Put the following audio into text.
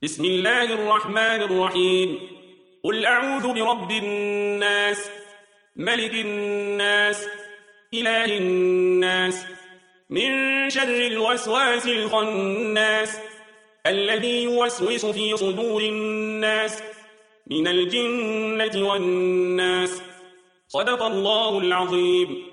بسم الله الرحمن الرحيم. قل أعوذ برب الناس، ملك الناس، إله الناس، من شر الوسواس الخناس، الذي يوسوس في صدور الناس من الجنة والناس. صدق الله العظيم.